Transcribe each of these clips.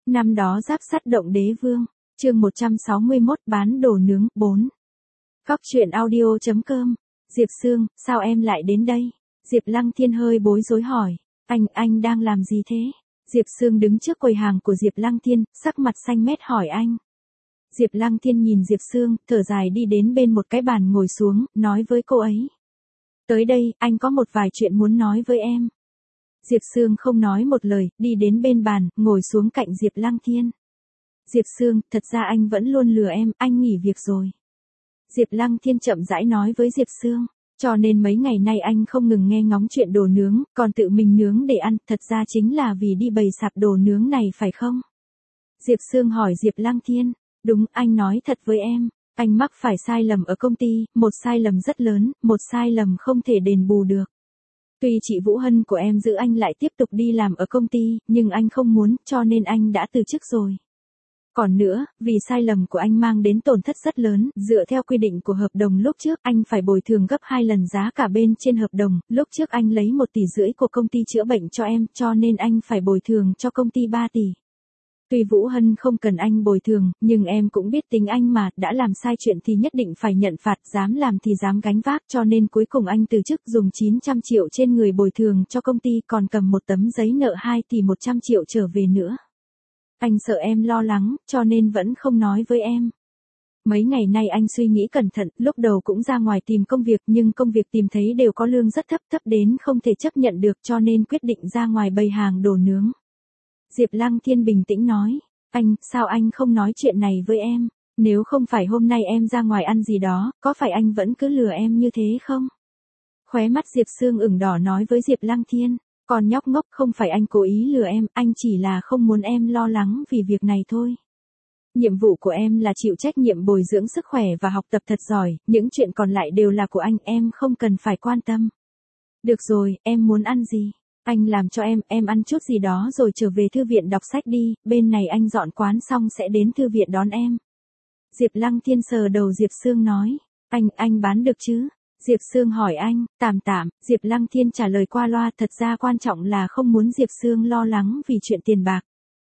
Năm đó giáp sắt động đế vương, chương 161 bán đồ nướng 4. Cóc truyện audio.com. Diệp Sương, sao em lại đến đây? Diệp Lăng Thiên hơi bối rối hỏi. Anh đang làm gì thế? Diệp Sương đứng trước quầy hàng của Diệp Lăng Thiên, sắc mặt xanh mét hỏi anh. Diệp Lăng Thiên nhìn Diệp Sương, thở dài đi đến bên một cái bàn ngồi xuống, nói với cô ấy. Tới đây, anh có một vài chuyện muốn nói với em. Diệp Sương không nói một lời, đi đến bên bàn, ngồi xuống cạnh Diệp Lăng Thiên. Diệp Sương, thật ra anh vẫn luôn lừa em, anh nghỉ việc rồi. Diệp Lăng Thiên chậm rãi nói với Diệp Sương, cho nên mấy ngày nay anh không ngừng nghe ngóng chuyện đồ nướng, còn tự mình nướng để ăn, thật ra chính là vì đi bày sạp đồ nướng này phải không? Diệp Sương hỏi Diệp Lăng Thiên, đúng, anh nói thật với em, anh mắc phải sai lầm ở công ty, một sai lầm rất lớn, một sai lầm không thể đền bù được. Tuy chị Vũ Hân của em giữ anh lại tiếp tục đi làm ở công ty, nhưng anh không muốn, cho nên anh đã từ chức rồi. Còn nữa, vì sai lầm của anh mang đến tổn thất rất lớn, dựa theo quy định của hợp đồng lúc trước, anh phải bồi thường gấp 2 lần giá cả bên trên hợp đồng, lúc trước anh lấy 1,5 tỷ của công ty chữa bệnh cho em, cho nên anh phải bồi thường cho công ty 3 tỷ. Tuy Vũ Hân không cần anh bồi thường, nhưng em cũng biết tính anh mà, đã làm sai chuyện thì nhất định phải nhận phạt, dám làm thì dám gánh vác, cho nên cuối cùng anh từ chức dùng 900 triệu trên người bồi thường cho công ty, còn cầm một tấm giấy nợ 2 tỷ 100 triệu trở về nữa. Anh sợ em lo lắng, cho nên vẫn không nói với em. Mấy ngày nay anh suy nghĩ cẩn thận, lúc đầu cũng ra ngoài tìm công việc, nhưng công việc tìm thấy đều có lương rất thấp, thấp đến không thể chấp nhận được, cho nên quyết định ra ngoài bày hàng đồ nướng. Diệp Lăng Thiên bình tĩnh nói, sao anh không nói chuyện này với em? Nếu không phải hôm nay em ra ngoài ăn gì đó, có phải anh vẫn cứ lừa em như thế không? Khóe mắt Diệp Sương ửng đỏ nói với Diệp Lăng Thiên, con nhóc ngốc, không phải anh cố ý lừa em, anh chỉ là không muốn em lo lắng vì việc này thôi. Nhiệm vụ của em là chịu trách nhiệm bồi dưỡng sức khỏe và học tập thật giỏi, những chuyện còn lại đều là của anh, em không cần phải quan tâm. Được rồi, em muốn ăn gì? Anh làm cho em ăn chút gì đó rồi trở về thư viện đọc sách đi, bên này anh dọn quán xong sẽ đến thư viện đón em. Diệp Lăng Thiên sờ đầu Diệp Sương nói, anh bán được chứ? Diệp Sương hỏi anh, tạm, Diệp Lăng Thiên trả lời qua loa, thật ra quan trọng là không muốn Diệp Sương lo lắng vì chuyện tiền bạc.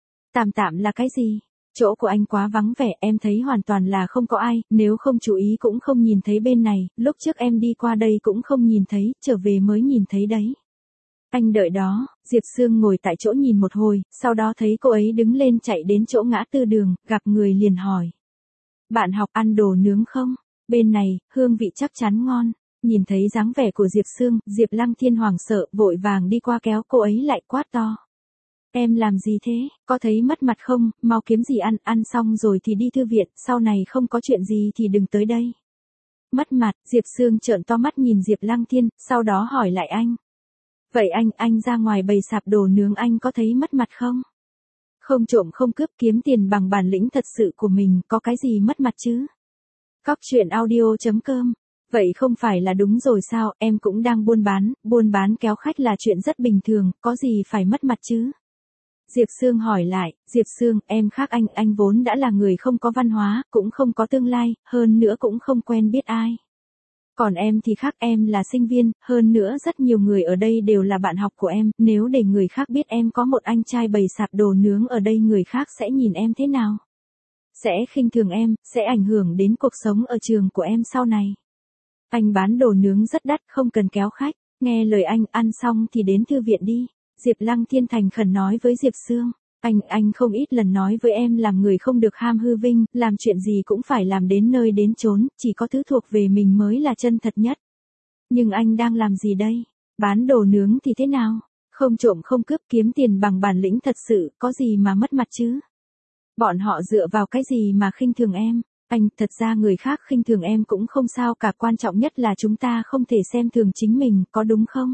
Tạm là cái gì? Chỗ của anh quá vắng vẻ, em thấy hoàn toàn là không có ai, nếu không chú ý cũng không nhìn thấy bên này, lúc trước em đi qua đây cũng không nhìn thấy, trở về mới nhìn thấy đấy. Anh đợi đó, Diệp Sương ngồi tại chỗ nhìn một hồi, sau đó thấy cô ấy đứng lên chạy đến chỗ ngã tư đường, gặp người liền hỏi. Bạn học ăn đồ nướng không? Bên này, hương vị chắc chắn ngon. Nhìn thấy dáng vẻ của Diệp Sương, Diệp Lăng Thiên hoảng sợ, vội vàng đi qua kéo cô ấy lại quát to. Em làm gì thế, có thấy mất mặt không, mau kiếm gì ăn xong rồi thì đi thư viện, sau này không có chuyện gì thì đừng tới đây. Mất mặt, Diệp Sương trợn to mắt nhìn Diệp Lăng Thiên, sau đó hỏi lại anh. Vậy anh ra ngoài bày sạp đồ nướng anh có thấy mất mặt không? Không trộm không cướp, kiếm tiền bằng bản lĩnh thật sự của mình, có cái gì mất mặt chứ? Cóc truyện audio.com. Vậy không phải là đúng rồi sao, em cũng đang buôn bán kéo khách là chuyện rất bình thường, có gì phải mất mặt chứ? Diệp Sương hỏi lại, Diệp Sương, em khác anh vốn đã là người không có văn hóa, cũng không có tương lai, hơn nữa cũng không quen biết ai. Còn em thì khác, em là sinh viên, hơn nữa rất nhiều người ở đây đều là bạn học của em, nếu để người khác biết em có một anh trai bày sạp đồ nướng ở đây, người khác sẽ nhìn em thế nào? Sẽ khinh thường em, sẽ ảnh hưởng đến cuộc sống ở trường của em sau này. Anh bán đồ nướng rất đắt, không cần kéo khách, nghe lời anh, ăn xong thì đến thư viện đi. Diệp Lăng Thiên thành khẩn nói với Diệp Sương, anh không ít lần nói với em làm người không được ham hư vinh, làm chuyện gì cũng phải làm đến nơi đến chốn, chỉ có thứ thuộc về mình mới là chân thật nhất. Nhưng anh đang làm gì đây? Bán đồ nướng thì thế nào? Không trộm không cướp, kiếm tiền bằng bản lĩnh thật sự, có gì mà mất mặt chứ? Bọn họ dựa vào cái gì mà khinh thường em? Thật ra người khác khinh thường em cũng không sao cả, quan trọng nhất là chúng ta không thể xem thường chính mình, có đúng không?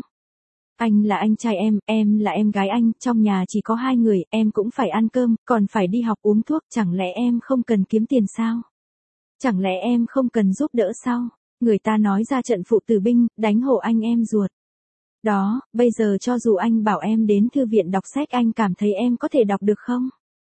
Anh là anh trai em là em gái anh, trong nhà chỉ có 2 người, em cũng phải ăn cơm, còn phải đi học uống thuốc, chẳng lẽ em không cần kiếm tiền sao? Chẳng lẽ em không cần giúp đỡ sao? Người ta nói ra trận phụ tử binh, đánh hộ anh em ruột. Đó, bây giờ cho dù anh bảo em đến thư viện đọc sách, anh cảm thấy em có thể đọc được không?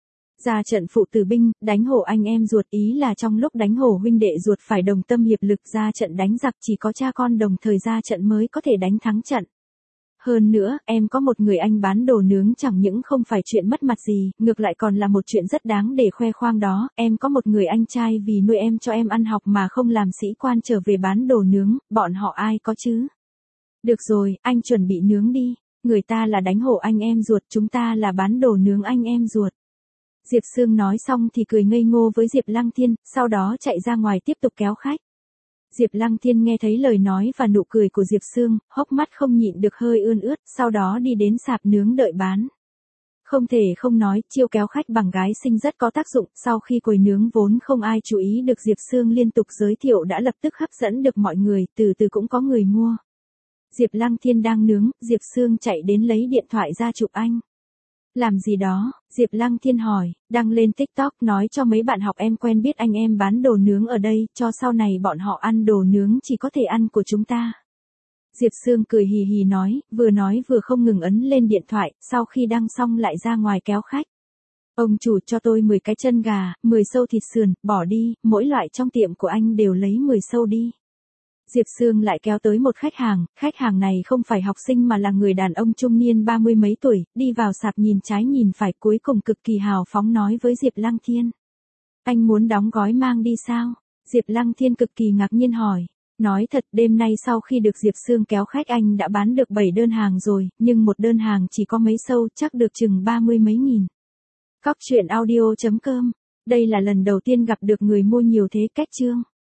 Ra trận phụ tử binh, đánh hổ anh em ruột, ý là trong lúc đánh hổ huynh đệ ruột phải đồng tâm hiệp lực, ra trận đánh giặc chỉ có cha con đồng thời ra trận mới có thể đánh thắng trận. Hơn nữa, em có một người anh bán đồ nướng chẳng những không phải chuyện mất mặt gì, ngược lại còn là một chuyện rất đáng để khoe khoang đó, em có một người anh trai vì nuôi em cho em ăn học mà không làm sĩ quan trở về bán đồ nướng, bọn họ ai có chứ? Được rồi, anh chuẩn bị nướng đi, người ta là đánh hổ anh em ruột, chúng ta là bán đồ nướng anh em ruột. Diệp Sương nói xong thì cười ngây ngô với Diệp Lăng Thiên, sau đó chạy ra ngoài tiếp tục kéo khách. Diệp Lăng Thiên nghe thấy lời nói và nụ cười của Diệp Sương, hốc mắt không nhịn được hơi ươn ướt, sau đó đi đến sạp nướng đợi bán. Không thể không nói, chiêu kéo khách bằng gái xinh rất có tác dụng, sau khi quầy nướng vốn không ai chú ý được Diệp Sương liên tục giới thiệu đã lập tức hấp dẫn được mọi người, từ từ cũng có người mua. Diệp Lăng Thiên đang nướng, Diệp Sương chạy đến lấy điện thoại ra chụp anh. Làm gì đó? Diệp Lăng Thiên hỏi, đăng lên TikTok nói cho mấy bạn học em quen biết anh em bán đồ nướng ở đây, cho sau này bọn họ ăn đồ nướng chỉ có thể ăn của chúng ta. Diệp Sương cười hì hì nói vừa không ngừng ấn lên điện thoại, sau khi đăng xong lại ra ngoài kéo khách. Ông chủ cho tôi 10 cái chân gà, 10 xâu thịt sườn, bỏ đi, mỗi loại trong tiệm của anh đều lấy 10 xâu đi. Diệp Sương lại kéo tới một khách hàng này không phải học sinh mà là người đàn ông trung niên 30 mấy tuổi, đi vào sạp nhìn trái nhìn phải cuối cùng cực kỳ hào phóng nói với Diệp Lăng Thiên. Anh muốn đóng gói mang đi sao? Diệp Lăng Thiên cực kỳ ngạc nhiên hỏi. Nói thật đêm nay sau khi được Diệp Sương kéo khách anh đã bán được 7 đơn hàng rồi, nhưng một đơn hàng chỉ có mấy xâu chắc được chừng 30 mấy nghìn. Cóc truyện audio.com. Đây là lần đầu tiên gặp được người mua nhiều thế cách chương.